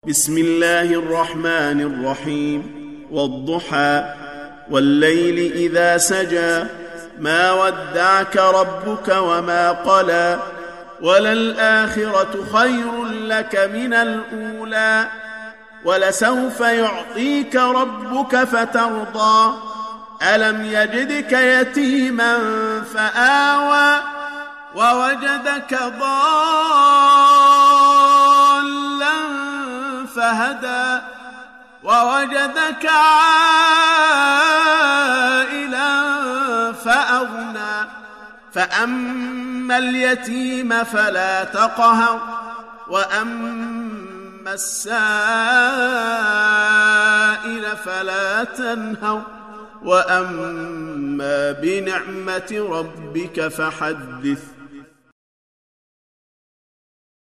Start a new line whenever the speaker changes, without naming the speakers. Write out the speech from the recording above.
بسم الله الرحمن الرحيم والضحى والليل إذا سجى ما ودعك ربك وما قلى وللآخرة خير لك من الأولى ولسوف يعطيك ربك فترضى ألم يجدك يتيما فآوى ووجدك ضالا فهدى ووجدك عائلا فأغنى فأما اليتيم فلا تقهر وأما السائل فلا تنهر وأما بنعمة ربك فحدث